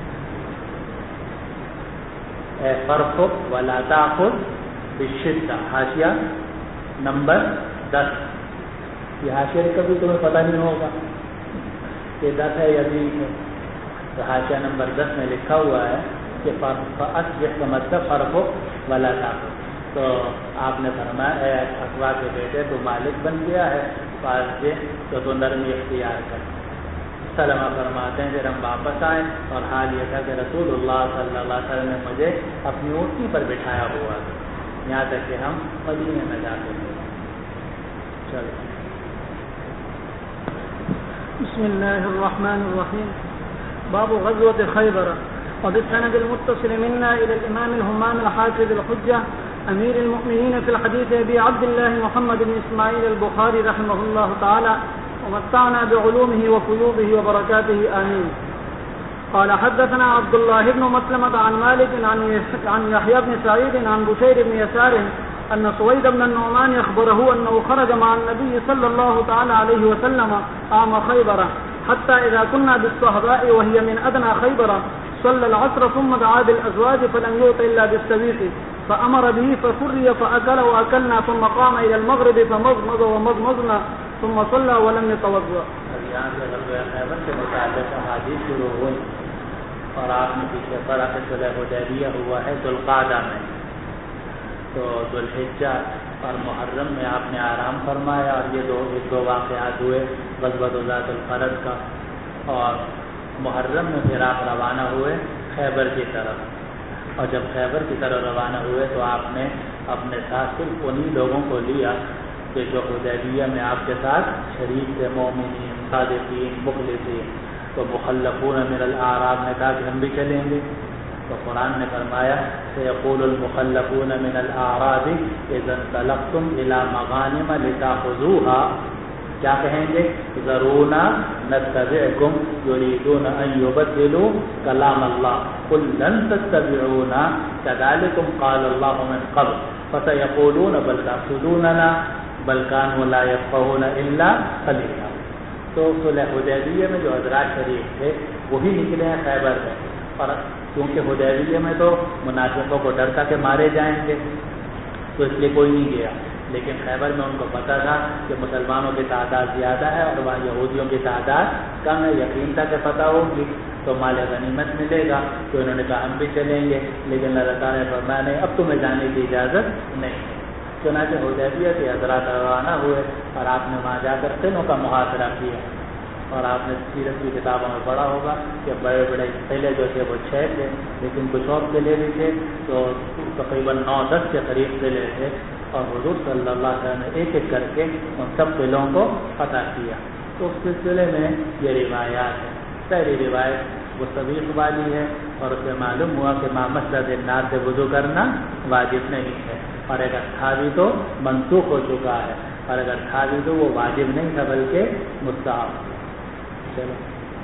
اے فرفق ولا تأخذ بالشدہ حاشیہ نمبر 10 یہ حاشیہ کبھی تمہیں پتہ نہیں ہوگا کہ 10 ہے یا 20 ہے تو حاشیہ نمبر 10 میں لکھا ہوا ہے کہ فاصجح کا مطلب فرفق ولا تأخذ تو آپ نے فرمایا اے اقوا کے بیٹے تو مالک بن گیا ہے فاصجح تو نرمی اختیار کر سلمہ فرماتے ہیں پھر ہم واپس آئے اور حال یہ تھا کہ رسول اللہ صلی اللہ علیہ وسلم نے مجھے اپنی اونٹنی پر بٹھایا ہوا تھا یہاں تک کہ ہم مدینے میں جاتے تھے چلو بسم الله الرحمن الرحيم باب غزوة خيبر وبالسند المتصل منا إلى الإمام الهمام الحافظ الحجة أمير المؤمنين في الحديث أبي عبد الله محمد بن إسماعيل البخاري رحمه الله تعالى ومتعنا بعلومه وفيوضه وبركاته آمين قال حدثنا عبد الله بن مسلمة عن مالك عن يحيى بن سعيد عن بشير بن يسار أن سويد بن النعمان أخبره أنه خرج مع النبي صلى الله تعالى عليه وسلم عام خيبر حتى إذا كنا بالصهباء وهي من أدنى خيبر صلى العصر ثم دعا بالأزواج فلم يؤت إلا بالسويق فأمر به فسري فأكل وأكلنا ثم قام إلى المغرب فمضمض ومضمضنا ثم صلى ولم يتوضأ. یہاں سے غزوہ خیبر سے متعلق احادیث شروع ہوئی اور آپ نے پیچھے پڑھا کہ صلح حدیبیہ ہوا ہے ذوالقعدہ میں تو ذوالحجہ اور محرم میں آپ نے آرام فرمایا اور یہ دو واقعات ہوئے غزوۃ ذات الفرد کا اور محرم میں پھر آپ روانہ ہوئے خیبر کی طرف اور جب خیبر کی طرف روانہ ہوئے تو آپ نے اپنے ساتھ صرف انہی لوگوں کو لیا کہ جو حدیبیہ میں آپ کے ساتھ شریک تھے مومنین صادقین مخلصین تو مخلفون من الاعراب نے کہا کہ ہم بھی چلیں گے تو قرآن نے فرمایا سيقول المخلفون من الاعراب اذا انطلقتم الى مغانم لتاخذوها کیا کہیں گے ذرونا نتبعكم يريدون ان يبدلوا كلام الله قل لن تتبعونا كذلكم قال الله من قبل فسيقولون بل تحسدوننا بل كانوا لا يفقهون الا قليلا تو صلح حدیبیہ میں جو حضرات شریف تھے وہی نکلے ہیں خیبر میں اور کیونکہ حدیبیہ میں تو منافقوں کو ڈر تھا کہ مارے جائیں گے تو اس لیے کوئی نہیں گیا لیکن خیبر میں ان کو پتہ تھا کہ مسلمانوں کی تعداد زیادہ ہے اور وہاں یہودیوں کی تعداد کم ہے یقین تھا کہ پتہ ہوگی تو مال غنیمت ملے گا تو انہوں نے کہا ہم بھی چلیں گے لیکن اللہ تعالیٰ نے فرمایا نہیں اب تمہیں جانے کی اجازت نہیں چنانچہ حدیبیہ سے حضرات روانہ ہوئے اور آپ نے وہاں جا کر تینوں کا محاصرہ کیا اور آپ نے سیرت کی کتابوں میں پڑھا ہوگا کہ بڑے بڑے پہلے جو تھے وہ 6 تھے لیکن کچھ اور قلعے بھی تھے تو تقریباً 9-10 کے قریب قلعے تھے اور حضور صلی اللہ علیہ وسلم نے ایک ایک کر کے ان سب قلعوں کو فتح کیا تو اس سلسلے میں یہ روایات ہیں پہلی روایت وہ طویق والی ہے اور اس سے معلوم ہوا کہ مسجد النار سے وضو کرنا واجب نہیں ہے اور اگر تھا بھی تو منسوخ ہو چکا ہے اور اگر تھا بھی تو وہ واجب نہیں تھا بلکہ مستحب. چلو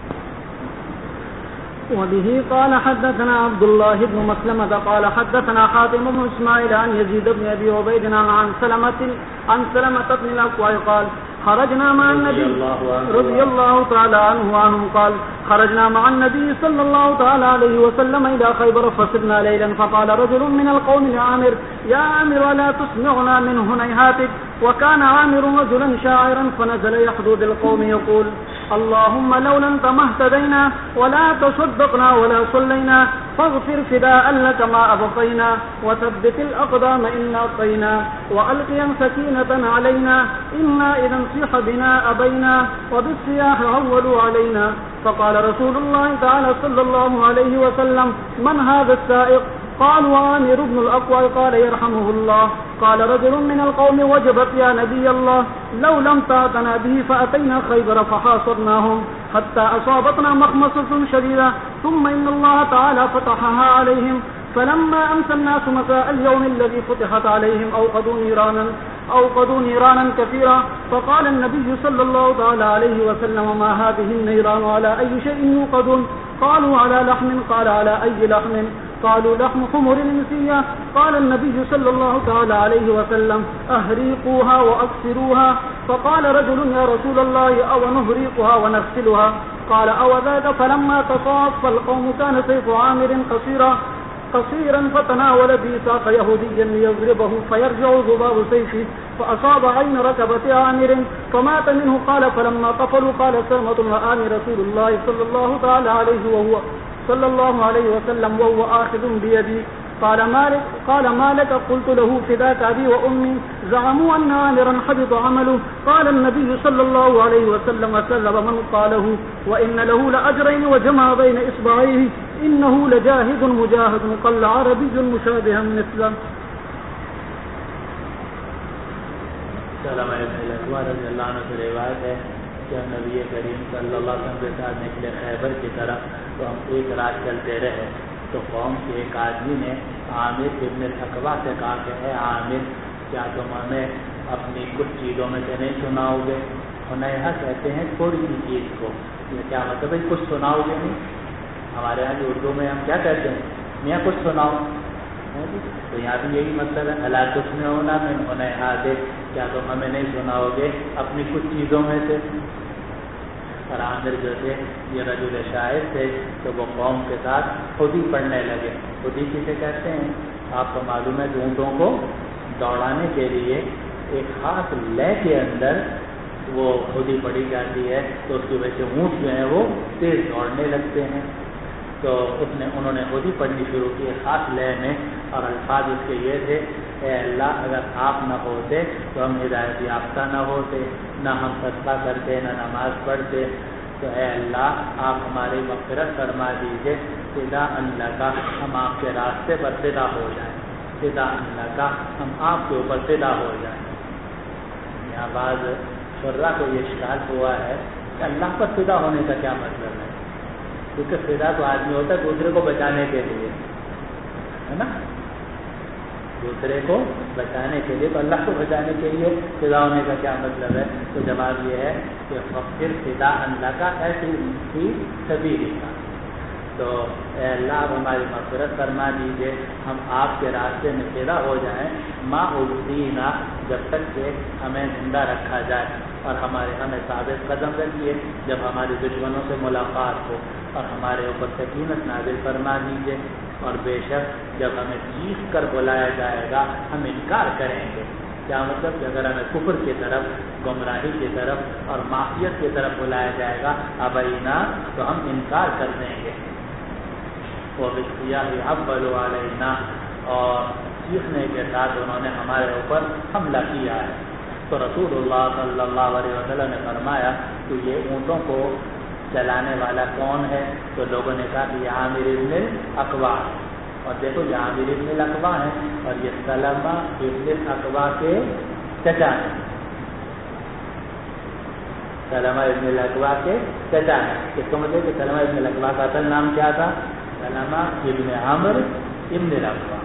وبه قال حدثنا عبد الله بن مسلمة قال حدثنا حاتم بن إسماعيل عن يزيد بن أبي عبيد عن سلمة بن الأكوع قال خرجنا مع النبي رضي الله تعالى عنهم قال خرجنا مع النبي صلى الله تعالى عليه وسلم إلى خيبر فسرنا ليلا فقال رجل من القوم لعامر يا عامر لا تسمعنا من هنيهاتك وكان عامر رجلا شاعرا فنزل يحدو بالقوم يقول اللهم لولا انت ما اهتدينا ولا تصدقنا ولا صلينا فاغفر فداء لك ما أبقينا وثبت الأقدام إنا أطينا وألقيا سكينة علينا إنا إذا انصيح بنا أبينا وبالسياح عولوا علينا فقال رسول الله تعالى صلى الله عليه وسلم من هذا السائق قالوا عامر بن الأقوى قال يرحمه الله قال رجل من القوم وجبت يا نبي الله لو لم تأتنا به فأتينا خيبر فحاصرناهم حتى أصابتنا مخمصة شديدة ثم إن الله تعالى فتحها عليهم فلما أمسى الناس مساء اليوم الذي فتحت عليهم أوقدوا نيرانا أوقدوا نيرانا كثيرا. فقال النبي صلى الله تعالى عليه وسلم ما هذه النيران على أي شيء يوقدون؟ قالوا على لحم. قال على أي لحم؟ قالوا لحم حمر نسية. قال النبي صلى الله تعالى عليه وسلم أهريقوها وأكسروها. فقال رجل يا رسول الله أو نهريقها ونغسلها؟ قال أو ذاك. فلما تصاف القوم كان سيف عامر قصيرا فتناول به ساق يهوديا ليضربه فيرجع ذباب سيفه فأصاب عين ركبة عامر فمات منه. قال فلما قفلوا قال سلمة رآني رسول الله صلى الله تعالى عليه وسلم وهو آخذ بيدي. قال ما لك؟ قلت له فداك أبي وأمي زعموا أن عامرا حبط عمله. قال النبي صلى الله عليه وسلم كذب من قاله وإن له لأجرين وجمع بين إصبعيه إنه لجاهد مجاهد قل عربي مشابها مثله. سلمہ بن الاکوع رضی اللہ عنہ سے روایت ہے کہ ہم نبی کریم صلی اللہ علیہ وسلم کے ساتھ نکلے خیبر کی طرف تو ہم ایک رات چلتے رہے تو قوم کے ایک آدمی نے عامر ابن الاکوع سے کہا کہ اے عامر کیا تم ہمیں اپنی کچھ چیزوں میں سے نہیں سناؤ گے؟ ہنیہا کہتے ہیں تھوڑی سی چیز کو. یہ کیا مطلب ہے کچھ سناؤ گے نہیں؟ ہمارے یہاں جو اردو میں ہم کیا کہتے ہیں میاں کچھ سناؤ. تو یہاں بھی یہی مطلب ہے اللہ کچھ میں ہونا میں ہنیہا دے کیا تم ہمیں نہیں سناؤ گے اپنی کچھ چیزوں میں سے. اور عامر جو تھے یہ رجل شاعر تھے تو وہ قوم کے ساتھ خودی پڑھنے لگے. خودی کسے کہتے ہیں؟ آپ کو معلوم ہے کہ اونٹوں کو دوڑانے کے لیے ایک خاص لے کے اندر وہ خودی پڑھی جاتی ہے تو اس کی وجہ سے اونٹ جو ہیں وہ تیز دوڑنے لگتے ہیں. تو انہوں نے خودی پڑھنی شروع کی خاص لے میں اور الفاظ اس کے یہ تھے اے اللہ اگر آپ نہ ہوتے تو ہم ہدایت یافتہ نہ ہوتے نہ ہم صدقہ کرتے نہ نماز پڑھتے. تو اے اللہ آپ ہماری مغفرت فرما دیجیے. فدا اللہ کا ہم آپ کے راستے پر فدا ہو جائیں. فدا اللہ کا ہم آپ کے اوپر فدا ہو جائیں. یہاں بعض شرح کو یہ اشکال ہوا ہے کہ اللہ پر فدا ہونے کا کیا مطلب ہے؟ کیونکہ فدا تو آدمی ہوتا ہے دوسرے کو بچانے کے لیے ہے نا. دوسرے کو بچانے کے لیے تو اللہ کو بچانے کے لیے فدا ہونے کا کیا مطلب ہے؟ تو جواب یہ ہے کہ فقیر فدا اللہ کا ایسی تھی سبیل کا. تو اے اللہ آپ ہماری مغفرت فرما دیجیے ہم آپ کے راستے میں فدا ہو جائیں. ما ابدینا جب تک کہ ہمیں زندہ رکھا جائے اور ہمیں ثابت قدم رکھیے جب ہمارے دشمنوں سے ملاقات ہو اور ہمارے اوپر سکینت نازل فرما دیجیے. اور بے شک جب ہمیں چیخ کر بلایا جائے گا ہم انکار کریں گے. کیا مطلب کہ اگر ہمیں کفر کی طرف گمراہی کی طرف اور معصیت کی طرف بلایا جائے گا ابینا تو ہم انکار کر دیں گے. وہ بالسیاح ابلوا علینا اور چیخنے کے ساتھ انہوں نے ہمارے اوپر حملہ کیا ہے. تو رسول اللہ صلی اللہ علیہ وسلم نے فرمایا کہ یہ اونٹوں کو چلانے والا کون ہے؟ تو لوگوں نے کہا کہ یہ عامر ابن الاکوع. اور دیکھو یہ عامر ابن الاکوع ہے اور یہ سلمہ ابن الاکوع کے چچا ہیں. سلمہ ابن الاکوع کے چچا ہیں. اس کو مطلب کہ سلمہ ابن الاکوع کا اصل نام کیا تھا؟ سلمہ ابن عامر ابن الاکوع.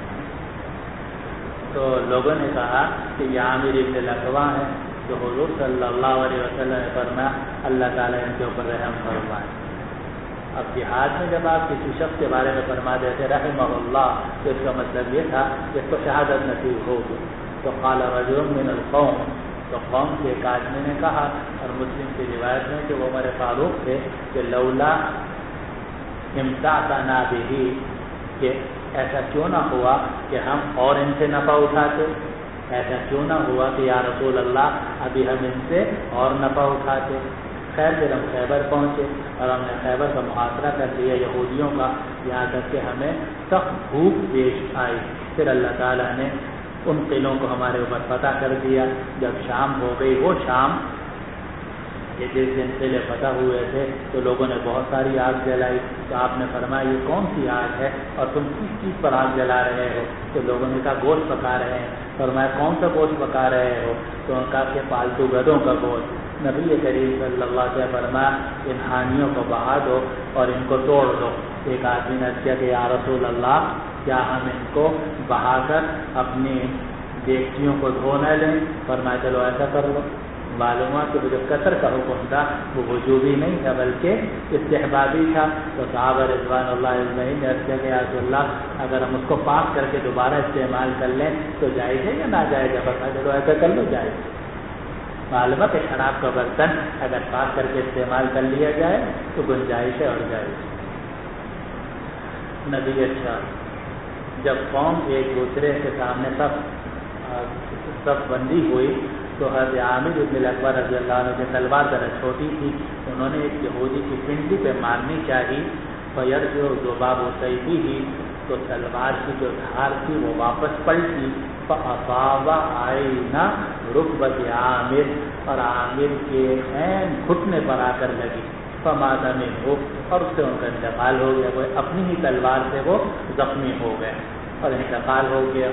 تو لوگوں نے کہا کہ یہ عامر ابن الاکوع ہے. تو حضور صلی اللہ علیہ وسلم نے فرمایا اللہ تعالیٰ ان کے اوپر رحم فرمائے. اب جہاد میں جب آپ کسی شخص کے بارے میں فرما دیتے رحمہ اللہ تو اس کا مطلب یہ تھا کہ اس کو شہادت نصیب ہوگی. تو قال رجل من القوم تو قوم کے ایک آدمی نے کہا اور مسلم کی روایت میں کہ وہ عمر فاروق تھے کہ لولا امتعتنا به کہ ایسا کیوں نہ ہوا کہ ہم اور ان سے نفع اٹھاتے. ایسا کیوں نہ ہوا کہ یا رسول اللہ ابھی ہم ان سے اور نفع اٹھاتے. خیر پھر ہم خیبر پہنچے اور ہم نے خیبر کا محاصرہ کر لیا یہودیوں کا یہاں تک کہ ہمیں سخت بھوک پیش آئی. پھر اللہ تعالیٰ نے ان قلعوں کو ہمارے اوپر فتح کر دیا. جب شام ہو گئی وہ شام یہ جس دن قلعے فتح ہوئے تھے تو لوگوں نے بہت ساری آگ جلائی. تو آپ نے فرمایا یہ کون سی آگ ہے اور تم کس چیز پر آگ جلا رہے ہو؟ تو لوگوں نے کہا گوشت پکا رہے ہیں. فرمایا کون سا گوشت پکا رہے ہو؟ تو ان کا کہ پالتو گدھوں کا گوشت. نبی کریم صلی اللہ علیہ وسلم فرمایا ان ہانیوں کو بہا دو اور ان کو توڑ دو. ایک آدمی نے کیا کہ یا رسول اللہ کیا ہم ان کو بہا کر اپنی دیگچیوں کو دھو نہ لیں، فرمایا چلو ایسا کر لو۔ معلوم ہوا کہ جو قطر کا حکم تھا وہ وجوبی نہیں تھا بلکہ استحبابی تھا۔ تو صحابہ رضوان اللہ اجمعین نے عرض کیا کہ یا رسول اللہ اگر ہم اس کو پاک کر کے دوبارہ استعمال کر لیں تو جائز ہے یا ناجائز ہے؟ فرمایا چلو ایسا کر لو، جائز۔ معلوم ہے کہ شراب کا برتن اگر پاک کر کے استعمال کر لیا جائے تو گنجائش ہے اور جائز۔ نبی اچھا جب قوم ایک دوسرے کے سامنے صف بندی ہوئی تو حضرت عامر بن الاقوع رضی اللہ عنہ کی تلوار ذرا چھوٹی تھی، انہوں نے ایک یہودی کی پنڈلی پہ مارنی چاہی، فیرجع ذباب سیفہ، تو تلوار کی جو دھار تھی وہ واپس پلٹی، فاصاب عین رکبت عامر، اور عامر کے عین گھٹنے پر آ کر لگی، فمات منہ، اور اس سے ان کا انتقال ہو گیا، وہ اپنی ہی تلوار سے وہ زخمی ہو گئے اور انتقال ہو گیا۔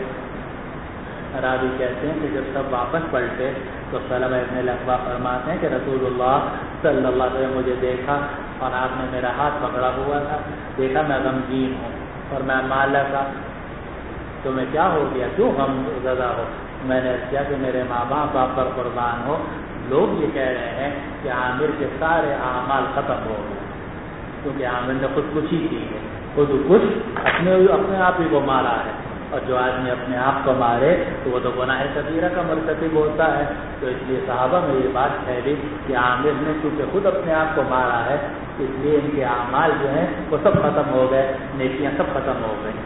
راوی کہتے ہیں کہ جب سب واپس پلٹے تو سلمہ ابن الاقوع فرماتے ہیں کہ رسول اللہ صلی اللہ علیہ وسلم مجھے دیکھا اور آپ نے میرا ہاتھ پکڑا ہوا تھا، دیکھا میں غمگین ہوں، اور میں مالا کا تو میں کیا ہو گیا، کیوں غم زدہ ہو؟ میں نے کیا کہ میرے ماں باپ آپ پر قربان ہو، لوگ یہ کہہ رہے ہیں کہ عامر کے سارے اعمال ختم ہو گئے کیونکہ عامر نے خودکشی کی ہے، خودکش اپنے آپ ہی کو مارا ہے، اور جو آدمی اپنے آپ کو مارے تو وہ تو گناہ کبیرہ کا مرتکب ہوتا ہے۔ تو اس لیے صحابہ میں یہ بات پھیلی کہ عامر نے چونکہ خود اپنے آپ کو مارا ہے اس لیے ان کے اعمال جو ہیں وہ سب ختم ہو گئے، نیکیاں سب ختم ہو گئیں۔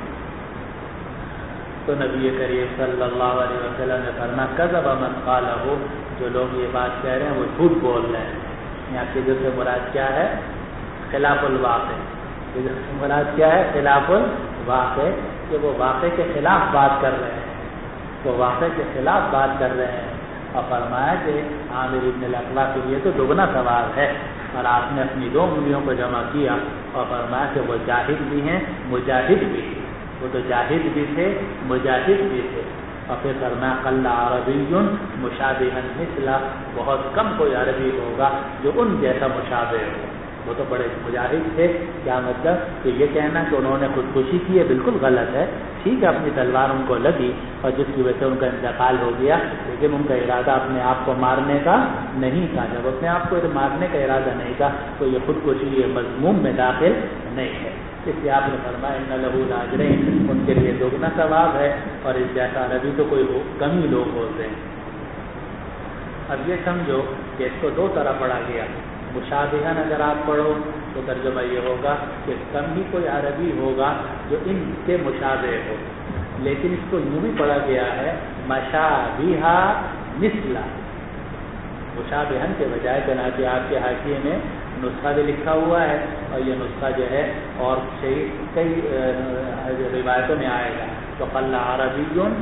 تو نبی کریم صلی اللہ علیہ وسلم نے فرمایا کذب من قالہ، جو لوگ یہ بات کہہ رہے ہیں وہ جھوٹ بول رہے ہیں۔ یہاں کے جو سے مراد کیا ہے؟ خلاف الواقع۔ مراد کیا ہے؟ خلاف الواقع، کہ وہ واقع کے خلاف بات کر رہے ہیں، تو واقع کے خلاف بات کر رہے ہیں۔ اور فرمایا کہ عامر بن الاقوع کے لیے تو دگنا ثواب ہے، اور آپ نے اپنی 2 انگلیوں کو جمع کیا اور فرمایا کہ وہ جاہد بھی ہیں مجاہد بھی ہیں، وہ تو جاہد بھی تھے مجاہد بھی تھے۔ اور پھر فرمایا قل عربی مشابہا مثلہ، بہت کم کوئی عربی ہوگا جو ان جیسا مشابہ ہو، وہ تو بڑے مجاہد تھے۔ کیا مطلب کہ یہ کہنا کہ انہوں نے خودکشی کی ہے بالکل غلط ہے، ٹھیک ہے اپنی تلوار ان کو لگی اور جس کی وجہ سے ان کا انتقال ہو گیا، لیکن ان کا ارادہ اپنے آپ کو مارنے کا نہیں تھا۔ جب اپنے آپ کو مارنے کا ارادہ نہیں تھا تو یہ خودکشی یہ مضمون میں داخل نہیں ہے۔ اس لیے آپ نے فرمایا ان لہ لاجرین، ان کے لیے دگنا ثواب ہے، اور اس جیسا عربی تو کوئی کم ہی لوگ ہوتے ہیں۔ اب یہ سمجھو کہ اس کو 2 طرح پڑھا گیا، مشابہن اگر آپ پڑھو تو ترجمہ یہ ہوگا کہ کم ہی کوئی عربی ہوگا جو ان کے مشابہ ہو، لیکن اس کو یوں بھی پڑھا گیا ہے مشابہہ مثلہ، مشابہن کے بجائے، چنانچہ آپ کے حاشیے میں نسخہ بھی لکھا ہوا ہے، اور یہ نسخہ جو ہے اور کئی روایتوں میں آئے گا، تو قل عربی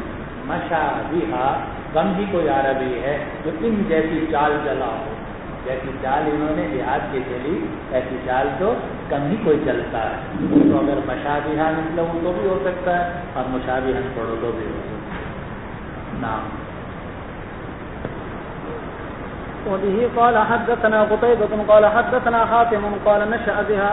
مشابہہ، کم ہی کوئی عربی ہے جو ان جیسی چال چلا ہو، جیسی چال انہوں نے دیہات کی چلی ایسی چال تو کم ہی کوئی چلتا ہے۔ تو اگر مشابہہ مثلہ ہو تو بھی ہو سکتا ہے، اور مشابہہ پڑھو تو بھی ہو سکتا ہے۔ نام وبه قال حدثنا قتيبة قال حدثنا حاتم قال نشأ بها،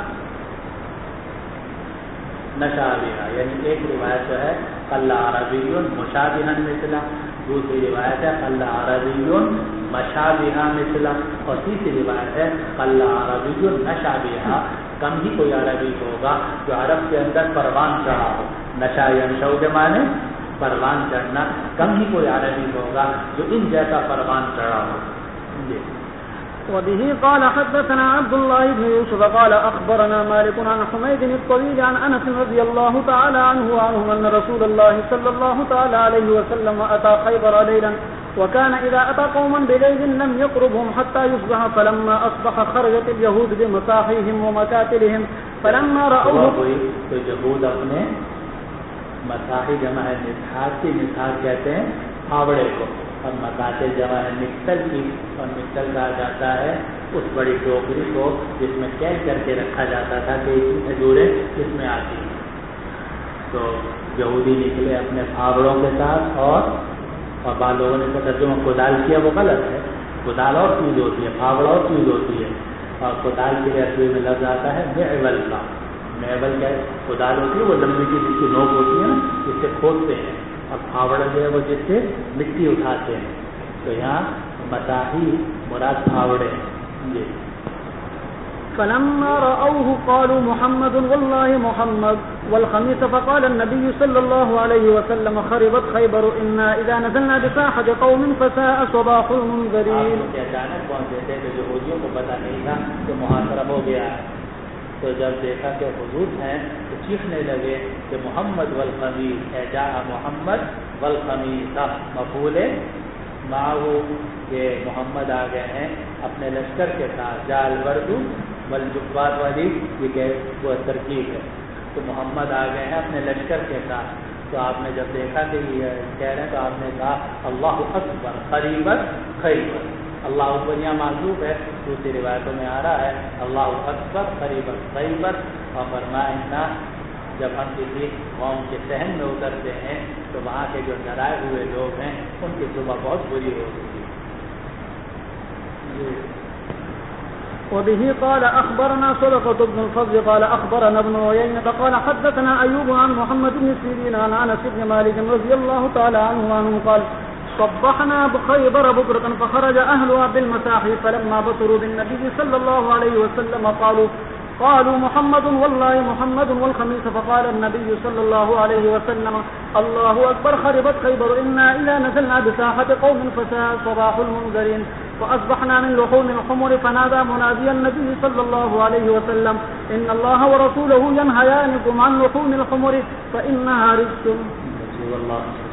یعنی ایک روایت جو ہے قل عربی مشابہا مثلہ، دوسری روایت ہے قل عربی مشابہا مثلہ، اور تیسری روایت ہے قل عربی نشابہا، کم ہی کوئی عربی ہوگا جو عرب کے اندر پروان چڑھا ہو، نشا ینشؤ کے معنی پروان چڑھنا، کم ہی کوئی عربی ہوگا جو ان جیسا پروان چڑھا ہو۔ وبه قال حدثنا عبد الله بن يوسف قال أخبرنا مالك عن حميد الطويل عن أنس رضي الله تعالى عنه وعنهم أن رسول الله صلى الله تعالى عليه وسلم أتى خيبر ليلا، وكان إذا أتى قوما بليل لم يقربهم حتى يصبح، فلما أصبح خرجت اليهود بمصاحيهم ومكاتلهم، فلما رأوه تو یہود اپنے مصاحی جمع ہے مسحاق کی، مسحاق کہتے ہیں پھاوڑے کو، اور مکاتل جمع ہے مکتل کی، اور مکتل کہا جاتا ہے اس بڑی ٹوکری کو جس میں کیل کر کے رکھا جاتا تھا کہ اتنی کھجوریں اس میں آتی ہیں۔ تو یہودی نکلے اپنے پھاوڑوں کے ساتھ، اور بعض لوگوں نے ترجمہ کدال کیا، وہ غلط ہے، کدال اور چیز ہوتی ہے، پھاوڑا اور چیز ہوتی ہے، اور کدال کے لیے عربی میں لفظ آتا ہے معول کا۔ معول کیا ہے؟ کدال ہوتی ہے وہ لمبی کی جس کی نوک ہوتی ہے نا، جس سے کھودتے ہیں، اب پھاوڑ جو ہے وہ جس سے مٹی اٹھاتے ہیں، تو یہاں مطاحی مراد پھاوڑے جی. فلما رأوه قالوا محمد والله محمد والخميس فقال النبي صلى الله عليه وسلم خربت خيبر إنا إذا نزلنا بساحة قوم فساء صباح المنذرين. آپ اچانک پہنچے تھے کہ یہودیوں کو پتہ نہیں تھا کہ محاصرہ ہو گیا ہے، تو جب دیکھا کہ حضور ہیں تو چیخنے لگے کہ محمد والخمیس، اے جاء محمد والخمیس مفعول معه، کہ محمد آ گئے ہیں اپنے لشکر کے ساتھ. جاء الورد والجبات والی یہ کہ وہ ترکیب ہے، تو محمد آ گئے ہیں اپنے لشکر کے ساتھ. تو آپ نے جب دیکھا کہ یہ کہہ رہے ہیں تو آپ نے کہا اللہ اکبر قریبت خیبر. اللہ اکبر یہاں معذوف ہے، دوسری روایتوں میں آ رہا ہے اللہ اکبر قریبت خیبر. اور فرمایا جب ہم کسی قوم کے صحن میں اترتے ہیں تو وہاں کے جو ڈرائے ہوئے لوگ ہیں ان کی صبح بہت بری ہوگی. وبه قال أخبرنا صدقة بن الفضل قال أخبرنا ابن عيينة قال حدثنا أيوب عن محمد بن سيرين عن أنس بن مالك رضي الله تعالى عنه قال صبحنا بخيبر بكرة فخرج أهلها بالمساحي فلما بصروا بالنبي صلى الله عليه وسلم قالوا محمد والله محمد والخميس فقال النبي صلى الله عليه وسلم الله أكبر خربت خيبر إنا إذا نزلنا بساحة قوم فساء صباح المنذرين فأصبحنا من لحوم الحمر فنادى منادي النبي صلى الله عليه وسلم إن الله ورسوله ينهيانكم عن لحوم الحمر فإنها رجس.